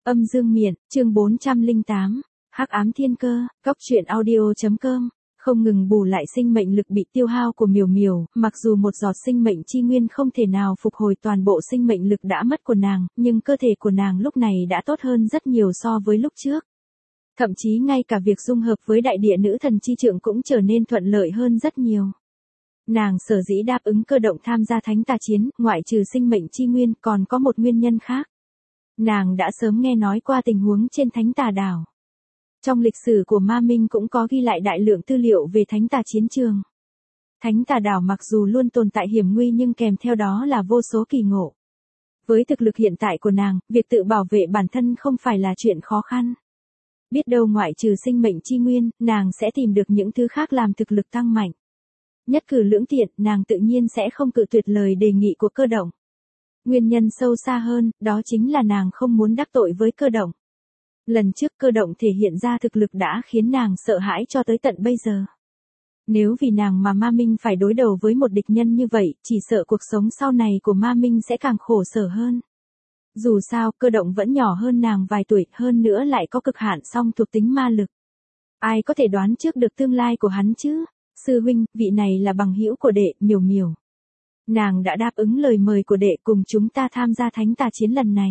Âm dương miện, chương 408, Hắc ám thiên cơ, Cóc truyện audio.com. Không ngừng bù lại sinh mệnh lực bị tiêu hao của Miểu Miểu, mặc dù một giọt sinh mệnh chi nguyên không thể nào phục hồi toàn bộ sinh mệnh lực đã mất của nàng, nhưng cơ thể của nàng lúc này đã tốt hơn rất nhiều so với lúc trước. Thậm chí ngay cả việc dung hợp với đại địa nữ thần chi trượng cũng trở nên thuận lợi hơn rất nhiều. Nàng sở dĩ đáp ứng cơ động tham gia thánh tà chiến, ngoại trừ sinh mệnh chi nguyên còn có một nguyên nhân khác. Nàng đã sớm nghe nói qua tình huống trên thánh tà đảo. Trong lịch sử của Ma Minh cũng có ghi lại đại lượng tư liệu về thánh tà chiến trường. Thánh tà đảo mặc dù luôn tồn tại hiểm nguy nhưng kèm theo đó là vô số kỳ ngộ. Với thực lực hiện tại của nàng, việc tự bảo vệ bản thân không phải là chuyện khó khăn. Biết đâu ngoại trừ sinh mệnh chi nguyên, nàng sẽ tìm được những thứ khác làm thực lực tăng mạnh. Nhất cử lưỡng tiện, nàng tự nhiên sẽ không cự tuyệt lời đề nghị của cơ động. Nguyên nhân sâu xa hơn, đó chính là nàng không muốn đắc tội với cơ động. Lần trước cơ động thể hiện ra thực lực đã khiến nàng sợ hãi cho tới tận bây giờ. Nếu vì nàng mà Ma Minh phải đối đầu với một địch nhân như vậy, chỉ sợ cuộc sống sau này của Ma Minh sẽ càng khổ sở hơn. Dù sao, cơ động vẫn nhỏ hơn nàng vài tuổi, hơn nữa lại có cực hạn song thuộc tính ma lực. Ai có thể đoán trước được tương lai của hắn chứ? Sư huynh, vị này là bằng hữu của đệ, Miểu Miểu. Nàng đã đáp ứng lời mời của đệ cùng chúng ta tham gia thánh tà chiến lần này.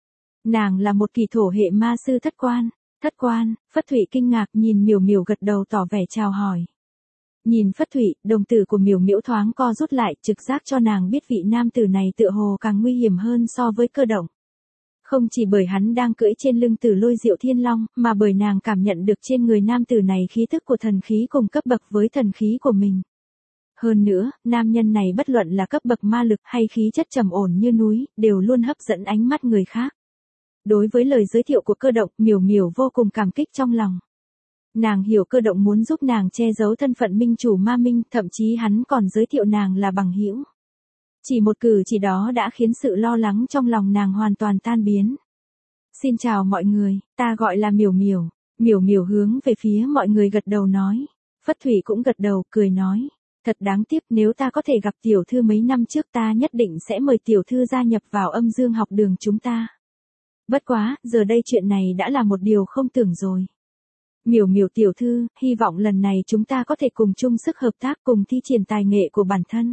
Nàng là một kỳ thổ hệ ma sư thất quan. Thất quan, Phất Thụy kinh ngạc nhìn Miểu Miểu gật đầu tỏ vẻ chào hỏi. Nhìn Phất Thụy, đồng tử của Miểu Miểu thoáng co rút lại, trực giác cho nàng biết vị nam tử này tựa hồ càng nguy hiểm hơn so với cơ động. Không chỉ bởi hắn đang cưỡi trên lưng Tử Lôi Diệu Thiên Long, mà bởi nàng cảm nhận được trên người nam tử này khí tức của thần khí cùng cấp bậc với thần khí của mình. Hơn nữa, nam nhân này bất luận là cấp bậc ma lực hay khí chất trầm ổn như núi, đều luôn hấp dẫn ánh mắt người khác. Đối với lời giới thiệu của cơ động, Miểu Miểu vô cùng cảm kích trong lòng. Nàng hiểu cơ động muốn giúp nàng che giấu thân phận minh chủ Ma Minh, thậm chí hắn còn giới thiệu nàng là bằng hữu. Chỉ một cử chỉ đó đã khiến sự lo lắng trong lòng nàng hoàn toàn tan biến. Xin chào mọi người, ta gọi là Miểu Miểu. Miểu Miểu hướng về phía mọi người gật đầu nói. Phất Thụy cũng gật đầu, cười nói. Thật đáng tiếc, nếu ta có thể gặp tiểu thư mấy năm trước ta nhất định sẽ mời tiểu thư gia nhập vào âm dương học đường chúng ta. Bất quá, giờ đây chuyện này đã là một điều không tưởng rồi. Miểu Miểu tiểu thư, hy vọng lần này chúng ta có thể cùng chung sức hợp tác cùng thi triển tài nghệ của bản thân.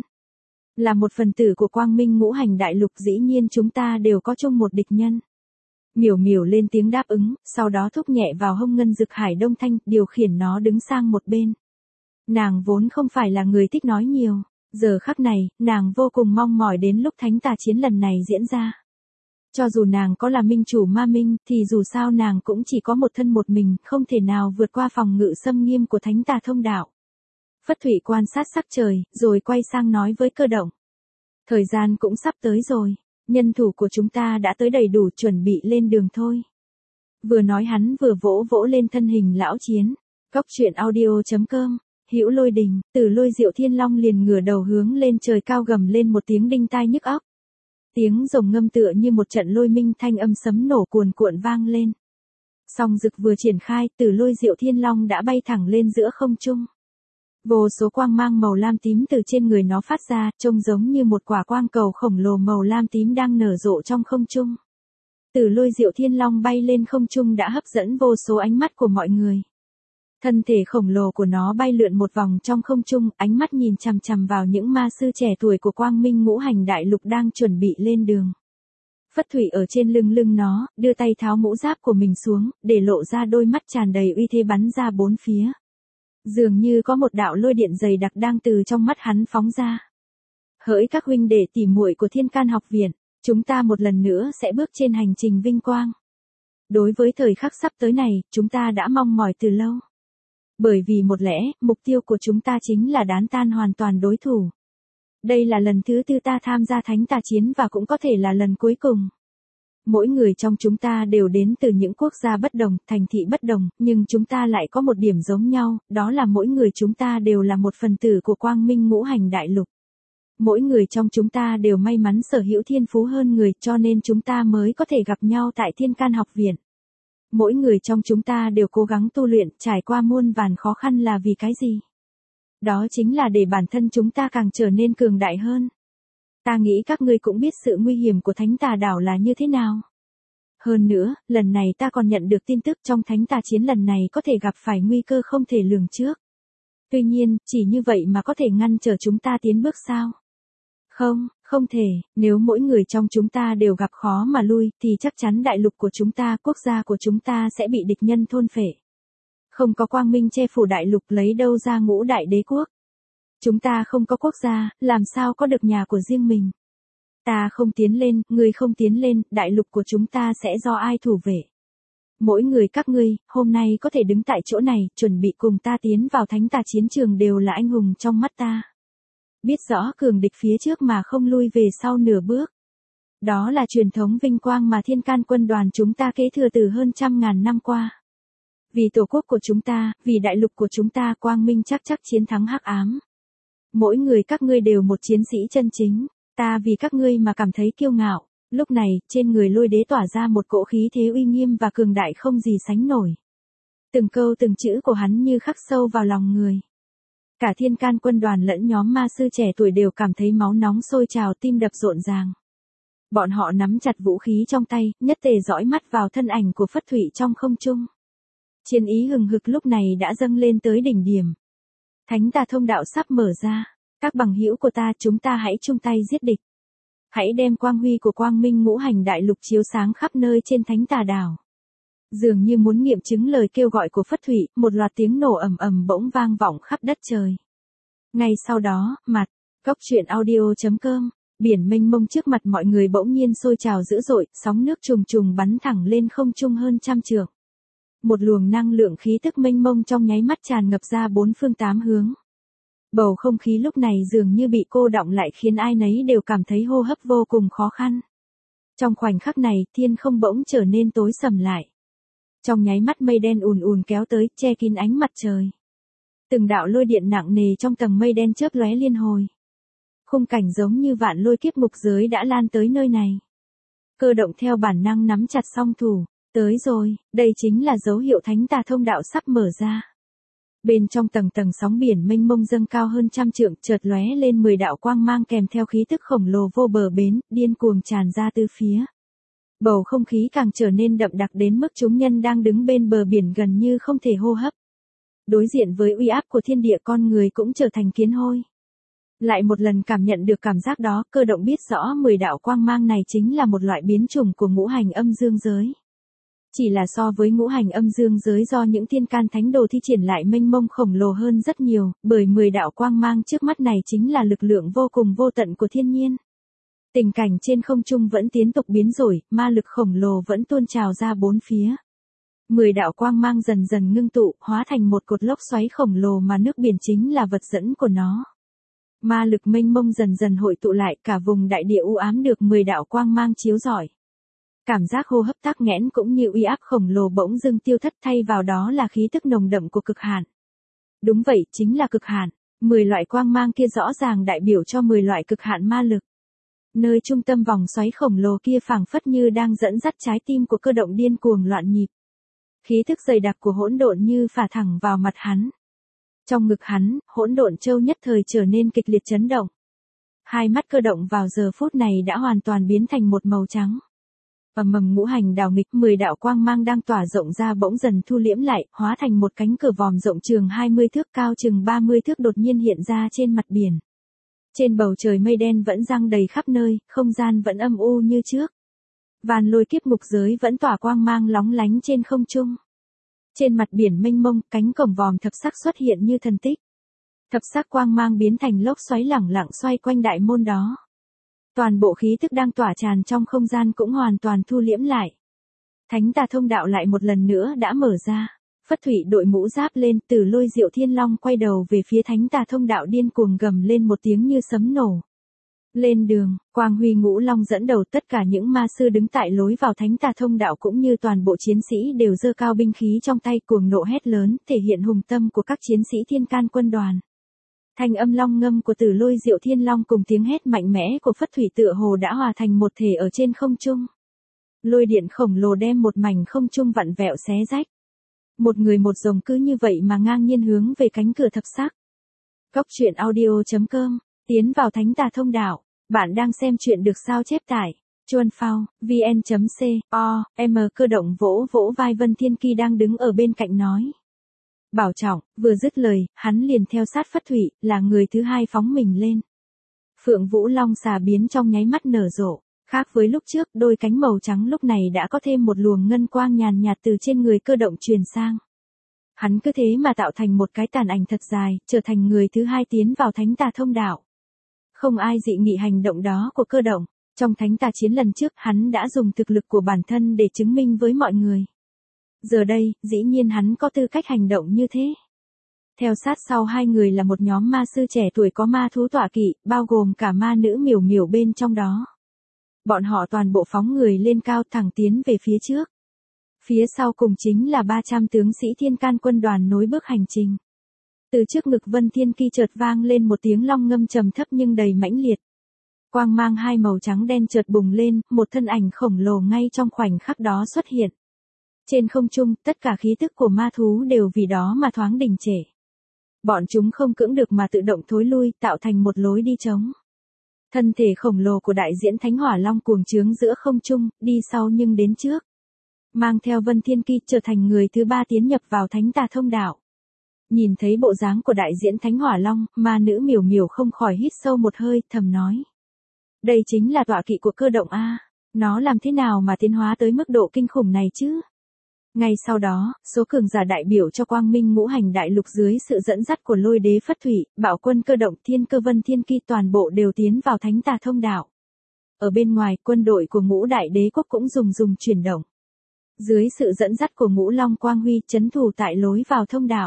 Là một phần tử của Quang Minh Ngũ Hành Đại Lục, dĩ nhiên chúng ta đều có chung một địch nhân. Miểu Miểu lên tiếng đáp ứng, sau đó thúc nhẹ vào hông ngân dực hải đông thanh, điều khiển nó đứng sang một bên. Nàng vốn không phải là người thích nói nhiều, giờ khắc này, nàng vô cùng mong mỏi đến lúc thánh tà chiến lần này diễn ra. Cho dù nàng có là minh chủ Ma Minh, thì dù sao nàng cũng chỉ có một thân một mình, không thể nào vượt qua phòng ngự xâm nghiêm của thánh tà thông đạo. Phất Thụy quan sát sắc trời, rồi quay sang nói với cơ động. Thời gian cũng sắp tới rồi, nhân thủ của chúng ta đã tới đầy đủ, chuẩn bị lên đường thôi. Vừa nói hắn vừa vỗ vỗ lên thân hình lão chiến. Cóc truyện audio.com, Hữu Lôi Đình, Tử Lôi Diệu Thiên Long liền ngửa đầu hướng lên trời cao gầm lên một tiếng đinh tai nhức óc. Tiếng rồng ngâm tựa như một trận lôi minh, thanh âm sấm nổ cuồn cuộn vang lên. Song dực vừa triển khai, Tử Lôi Diệu Thiên Long đã bay thẳng lên giữa không trung. Vô số quang mang màu lam tím từ trên người nó phát ra, trông giống như một quả quang cầu khổng lồ màu lam tím đang nở rộ trong không trung. Tử Lôi Diệu Thiên Long bay lên không trung đã hấp dẫn vô số ánh mắt của mọi người. Thân thể khổng lồ của nó bay lượn một vòng trong không trung, ánh mắt nhìn chằm chằm vào những ma sư trẻ tuổi của Quang Minh Ngũ Hành Đại Lục đang chuẩn bị lên đường. Phất Thụy ở trên lưng nó, đưa tay tháo mũ giáp của mình xuống, để lộ ra đôi mắt tràn đầy uy thế bắn ra bốn phía. Dường như có một đạo lôi điện dày đặc đang từ trong mắt hắn phóng ra. Hỡi các huynh đệ tỉ muội của Thiên Can học viện, chúng ta một lần nữa sẽ bước trên hành trình vinh quang. Đối với thời khắc sắp tới này, chúng ta đã mong mỏi từ lâu. Bởi vì một lẽ, mục tiêu của chúng ta chính là đán tan hoàn toàn đối thủ. Đây là lần thứ tư ta tham gia thánh tà chiến và cũng có thể là lần cuối cùng. Mỗi người trong chúng ta đều đến từ những quốc gia bất đồng, thành thị bất đồng, nhưng chúng ta lại có một điểm giống nhau, đó là mỗi người chúng ta đều là một phần tử của Quang Minh Ngũ Hành Đại Lục. Mỗi người trong chúng ta đều may mắn sở hữu thiên phú hơn người, cho nên chúng ta mới có thể gặp nhau tại Thiên Can học viện. Mỗi người trong chúng ta đều cố gắng tu luyện, trải qua muôn vàn khó khăn là vì cái gì? Đó chính là để bản thân chúng ta càng trở nên cường đại hơn. Ta nghĩ các ngươi cũng biết sự nguy hiểm của thánh tà đảo là như thế nào. Hơn nữa, lần này ta còn nhận được tin tức trong thánh tà chiến lần này có thể gặp phải nguy cơ không thể lường trước. Tuy nhiên, chỉ như vậy mà có thể ngăn trở chúng ta tiến bước sao? Không, không thể, nếu mỗi người trong chúng ta đều gặp khó mà lui, thì chắc chắn đại lục của chúng ta, quốc gia của chúng ta sẽ bị địch nhân thôn phệ. Không có quang minh che phủ đại lục lấy đâu ra ngũ đại đế quốc. Chúng ta không có quốc gia, làm sao có được nhà của riêng mình. Ta không tiến lên, ngươi không tiến lên, đại lục của chúng ta sẽ do ai thủ vệ. Mỗi người các ngươi, hôm nay có thể đứng tại chỗ này, chuẩn bị cùng ta tiến vào thánh tà chiến trường đều là anh hùng trong mắt ta. Biết rõ cường địch phía trước mà không lui về sau nửa bước. Đó là truyền thống vinh quang mà Thiên Can quân đoàn chúng ta kế thừa từ hơn 100.000 năm qua. Vì tổ quốc của chúng ta, vì đại lục của chúng ta quang minh chắc chiến thắng hắc ám. Mỗi người các ngươi đều một chiến sĩ chân chính, ta vì các ngươi mà cảm thấy kiêu ngạo. Lúc này, trên người Lôi Đế tỏa ra một cỗ khí thế uy nghiêm và cường đại không gì sánh nổi. Từng câu từng chữ của hắn như khắc sâu vào lòng người. Cả Thiên Can quân đoàn lẫn nhóm ma sư trẻ tuổi đều cảm thấy máu nóng sôi trào, tim đập rộn ràng. Bọn họ nắm chặt vũ khí trong tay, nhất tề dõi mắt vào thân ảnh của Phất Thụy trong không trung. Chiến ý hừng hực lúc này đã dâng lên tới đỉnh điểm. Thánh tà thông đạo sắp mở ra, các bằng hữu của ta, chúng ta hãy chung tay giết địch. Hãy đem quang huy của quang minh ngũ hành đại lục chiếu sáng khắp nơi trên thánh tà đảo. Dường như muốn nghiệm chứng lời kêu gọi của Phất Thụy, một loạt tiếng nổ ầm ầm bỗng vang vọng khắp đất trời. Ngay sau đó, góc truyện audio.com, biển mênh mông trước mặt mọi người bỗng nhiên sôi trào dữ dội, sóng nước trùng trùng bắn thẳng lên không trung hơn 100 trượng. Một luồng năng lượng khí tức mênh mông trong nháy mắt tràn ngập ra bốn phương tám hướng. Bầu không khí lúc này dường như bị cô đọng lại khiến ai nấy đều cảm thấy hô hấp vô cùng khó khăn. Trong khoảnh khắc này, thiên không bỗng trở nên tối sầm lại. Trong nháy mắt mây đen ùn ùn kéo tới, che kín ánh mặt trời. Từng đạo lôi điện nặng nề trong tầng mây đen chớp lóe liên hồi. Khung cảnh giống như vạn lôi kiếp ngục giới đã lan tới nơi này. Cơ động theo bản năng nắm chặt song thủ, tới rồi, đây chính là dấu hiệu thánh tà thông đạo sắp mở ra. Bên trong tầng tầng sóng biển mênh mông dâng cao hơn 100 trượng, chợt lóe lên 10 đạo quang mang kèm theo khí tức khổng lồ vô bờ bến, điên cuồng tràn ra tứ phía. Bầu không khí càng trở nên đậm đặc đến mức chúng nhân đang đứng bên bờ biển gần như không thể hô hấp. Đối diện với uy áp của thiên địa, con người cũng trở thành kiến hôi. Lại một lần cảm nhận được cảm giác đó, Cơ động biết rõ 10 đạo quang mang này chính là một loại biến chủng của ngũ hành âm dương giới. Chỉ là so với ngũ hành âm dương giới do những thiên can thánh đồ thi triển lại mênh mông khổng lồ hơn rất nhiều, bởi 10 đạo quang mang trước mắt này chính là lực lượng vô cùng vô tận của thiên nhiên. Tình cảnh trên không trung vẫn tiếp tục biến đổi, ma lực khổng lồ vẫn tuôn trào ra bốn phía. 10 đạo quang mang dần dần ngưng tụ, hóa thành một cột lốc xoáy khổng lồ mà nước biển chính là vật dẫn của nó. Ma lực mênh mông dần dần hội tụ lại, cả vùng đại địa u ám được 10 đạo quang mang chiếu rọi. Cảm giác hô hấp tắc nghẽn cũng như uy áp khổng lồ bỗng dưng tiêu thất, thay vào đó là khí tức nồng đậm của cực hạn. Đúng vậy, chính là cực hạn. 10 loại quang mang kia rõ ràng đại biểu cho 10 loại cực hạn ma lực. Nơi trung tâm vòng xoáy khổng lồ kia phảng phất như đang dẫn dắt trái tim của Cơ động điên cuồng loạn nhịp. Khí thức dày đặc của hỗn độn như phả thẳng vào mặt hắn. Trong ngực hắn, hỗn độn châu nhất thời trở nên kịch liệt chấn động. Hai mắt Cơ động vào giờ phút này đã hoàn toàn biến thành một màu trắng. Ầm ngũ hành đảo nghịch, 10 đạo quang mang đang tỏa rộng ra bỗng dần thu liễm lại, hóa thành một cánh cửa vòm rộng chừng 20 thước, cao chừng 30 thước đột nhiên hiện ra trên mặt biển. Trên bầu trời mây đen vẫn giăng đầy khắp nơi, không gian vẫn âm u như trước. Vàn lôi kiếp ngục giới vẫn tỏa quang mang lóng lánh trên không trung. Trên mặt biển mênh mông, cánh cổng vòm thập sắc xuất hiện như thần tích. Thập sắc quang mang biến thành lốc xoáy lẳng lặng xoay quanh đại môn đó. Toàn bộ khí tức đang tỏa tràn trong không gian cũng hoàn toàn thu liễm lại. Thánh tà thông đạo lại một lần nữa đã mở ra. Phất Thụy đội mũ giáp lên, Từ Lôi Diệu Thiên Long quay đầu về phía thánh tà thông đạo điên cuồng gầm lên một tiếng như sấm nổ. Lên đường, Quang Huy Ngũ Long dẫn đầu, tất cả những ma sư đứng tại lối vào thánh tà thông đạo cũng như toàn bộ chiến sĩ đều giơ cao binh khí trong tay, cuồng nộ hét lớn, thể hiện hùng tâm của các chiến sĩ Thiên Can quân đoàn. Thanh âm long ngâm của Từ Lôi Diệu Thiên Long cùng tiếng hét mạnh mẽ của Phất Thụy tựa hồ đã hòa thành một thể ở trên không trung. Lôi điện khổng lồ đem một mảnh không trung vặn vẹo xé rách. Một người một rồng cứ như vậy mà ngang nhiên hướng về cánh cửa thập sắc. Góc truyện audio.com, tiến vào thánh tà thông đạo. Bạn đang xem chuyện được sao chép tải. Chuan Phao, VN.co, M Cơ Động vỗ vỗ vai Vân Thiên Kỳ đang đứng ở bên cạnh nói. Bảo trọng, vừa dứt lời, hắn liền theo sát Phất Thụy, là người thứ hai phóng mình lên. Phượng Vũ Long xà biến trong nháy mắt nở rộ, khác với lúc trước, đôi cánh màu trắng lúc này đã có thêm một luồng ngân quang nhàn nhạt từ trên người Cơ Động truyền sang. Hắn cứ thế mà tạo thành một cái tàn ảnh thật dài, trở thành người thứ hai tiến vào Thánh Tà Thông Đạo. Không ai dị nghị hành động đó của Cơ Động. Trong Thánh Tà Chiến lần trước, hắn đã dùng thực lực của bản thân để chứng minh với mọi người. Giờ đây, dĩ nhiên hắn có tư cách hành động như thế. Theo sát sau hai người là một nhóm ma sư trẻ tuổi có ma thú tọa kỵ, bao gồm cả ma nữ Miểu Miểu bên trong đó. Bọn họ toàn bộ phóng người lên cao thẳng tiến về phía trước. Phía sau cùng chính là 300 tướng sĩ Thiên Can quân đoàn nối bước hành trình. Từ trước ngực Vân Thiên Kỳ chợt vang lên một tiếng long ngâm trầm thấp nhưng đầy mãnh liệt. Quang mang hai màu trắng đen chợt bùng lên, một thân ảnh khổng lồ ngay trong khoảnh khắc đó xuất hiện. Trên không trung, tất cả khí tức của ma thú đều vì đó mà thoáng đình trệ. Bọn chúng không cưỡng được mà tự động thối lui, tạo thành một lối đi trống. Thân thể khổng lồ của đại diễn Thánh Hỏa Long cuồng trướng giữa không trung, đi sau nhưng đến trước. Mang theo Vân Thiên Kỳ trở thành người thứ ba tiến nhập vào Thánh Tà Thông Đạo. Nhìn thấy bộ dáng của đại diễn Thánh Hỏa Long, ma nữ Miểu Miểu không khỏi hít sâu một hơi, thầm nói. Đây chính là tọa kỵ của Cơ Động a, nó làm thế nào mà tiến hóa tới mức độ kinh khủng này chứ? Ngay sau đó, số cường giả đại biểu cho Quang Minh Ngũ Hành Đại Lục dưới sự dẫn dắt của Lôi Đế Phất Thụy, Bạo Quân Cơ Động, Thiên Cơ Vân Thiên Kỳ toàn bộ đều tiến vào Thánh Tà Thông Đạo. Ở bên ngoài, quân đội của Ngũ Đại Đế Quốc cũng dùng chuyển động. Dưới sự dẫn dắt của Ngũ Long Quang Huy trấn thủ tại lối vào thông đạo.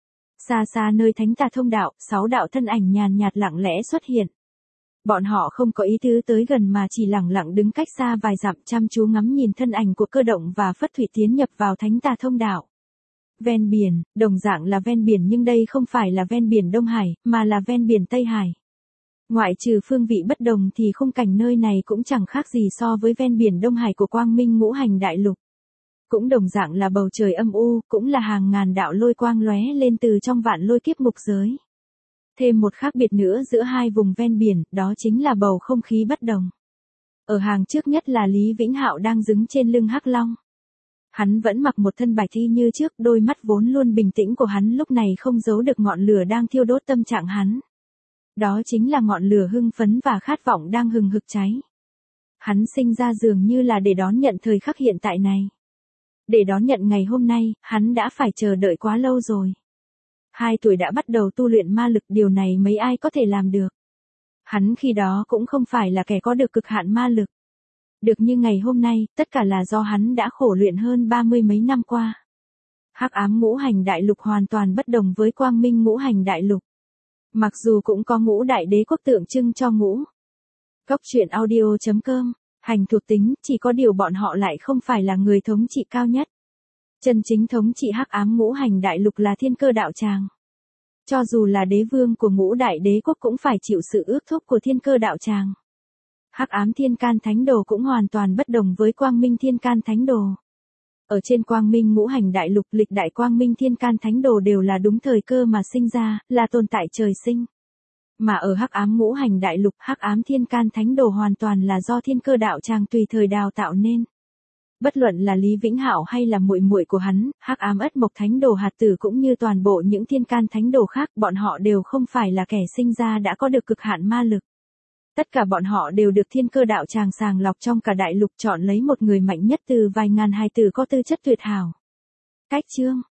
Xa xa nơi Thánh Tà Thông Đạo, 6 đạo thân ảnh nhàn nhạt lặng lẽ xuất hiện. Bọn họ không có ý tứ tới gần mà chỉ lẳng lặng đứng cách xa vài dặm chăm chú ngắm nhìn thân ảnh của Cơ Động và Phất Thụy tiến nhập vào Thánh Tà Thông Đạo. Ven biển, đồng dạng là ven biển nhưng đây không phải là ven biển Đông Hải, mà là ven biển Tây Hải. Ngoại trừ phương vị bất đồng thì khung cảnh nơi này cũng chẳng khác gì so với ven biển Đông Hải của Quang Minh Ngũ Hành Đại Lục. Cũng đồng dạng là bầu trời âm u, cũng là hàng ngàn đạo lôi quang lóe lên từ trong vạn lôi kiếp ngục giới. Thêm một khác biệt nữa giữa hai vùng ven biển, đó chính là bầu không khí bất đồng. Ở hàng trước nhất là Lý Vĩnh Hạo đang đứng trên lưng Hắc Long. Hắn vẫn mặc một thân bạch y như trước, đôi mắt vốn luôn bình tĩnh của hắn lúc này không giấu được ngọn lửa đang thiêu đốt tâm trạng hắn. Đó chính là ngọn lửa hưng phấn và khát vọng đang hừng hực cháy. Hắn sinh ra dường như là để đón nhận thời khắc hiện tại này. Để đón nhận ngày hôm nay, hắn đã phải chờ đợi quá lâu rồi. 2 tuổi đã bắt đầu tu luyện ma lực, điều này mấy ai có thể làm được. Hắn khi đó cũng không phải là kẻ có được cực hạn ma lực. Được như ngày hôm nay, tất cả là do hắn đã khổ luyện hơn 30 mấy năm qua. Hắc ám Ngũ Hành Đại Lục hoàn toàn bất đồng với Quang Minh Ngũ Hành Đại Lục. Mặc dù cũng có Ngũ Đại Đế Quốc tượng trưng cho ngũ. Cốc truyện audio.com, hành thuộc tính, chỉ có điều bọn họ lại không phải là người thống trị cao nhất. Chân chính thống trị Hắc ám Ngũ Hành Đại Lục là Thiên Cơ Đạo Tràng. Cho dù là đế vương của Ngũ Đại Đế Quốc cũng phải chịu sự ước thúc của Thiên Cơ Đạo Tràng. Hắc ám Thiên Can Thánh Đồ cũng hoàn toàn bất đồng với Quang Minh Thiên Can Thánh Đồ. Ở trên Quang Minh Ngũ Hành Đại Lục, lịch đại Quang Minh Thiên Can Thánh Đồ đều là đúng thời cơ mà sinh ra, là tồn tại trời sinh. Mà ở Hắc ám Ngũ Hành Đại Lục, Hắc ám Thiên Can Thánh Đồ hoàn toàn là do Thiên Cơ Đạo Tràng tùy thời đào tạo nên. Bất luận là Lý Vĩnh Hạo hay là muội muội của hắn, Hắc ám Ất Mộc Thánh Đồ hạt tử cũng như toàn bộ những Thiên Can Thánh Đồ khác, bọn họ đều không phải là kẻ sinh ra đã có được cực hạn ma lực. Tất cả bọn họ đều được Thiên Cơ Đạo Tràng sàng lọc trong cả đại lục chọn lấy một người mạnh nhất từ vài ngàn hài tử có tư chất tuyệt hảo. Cách chương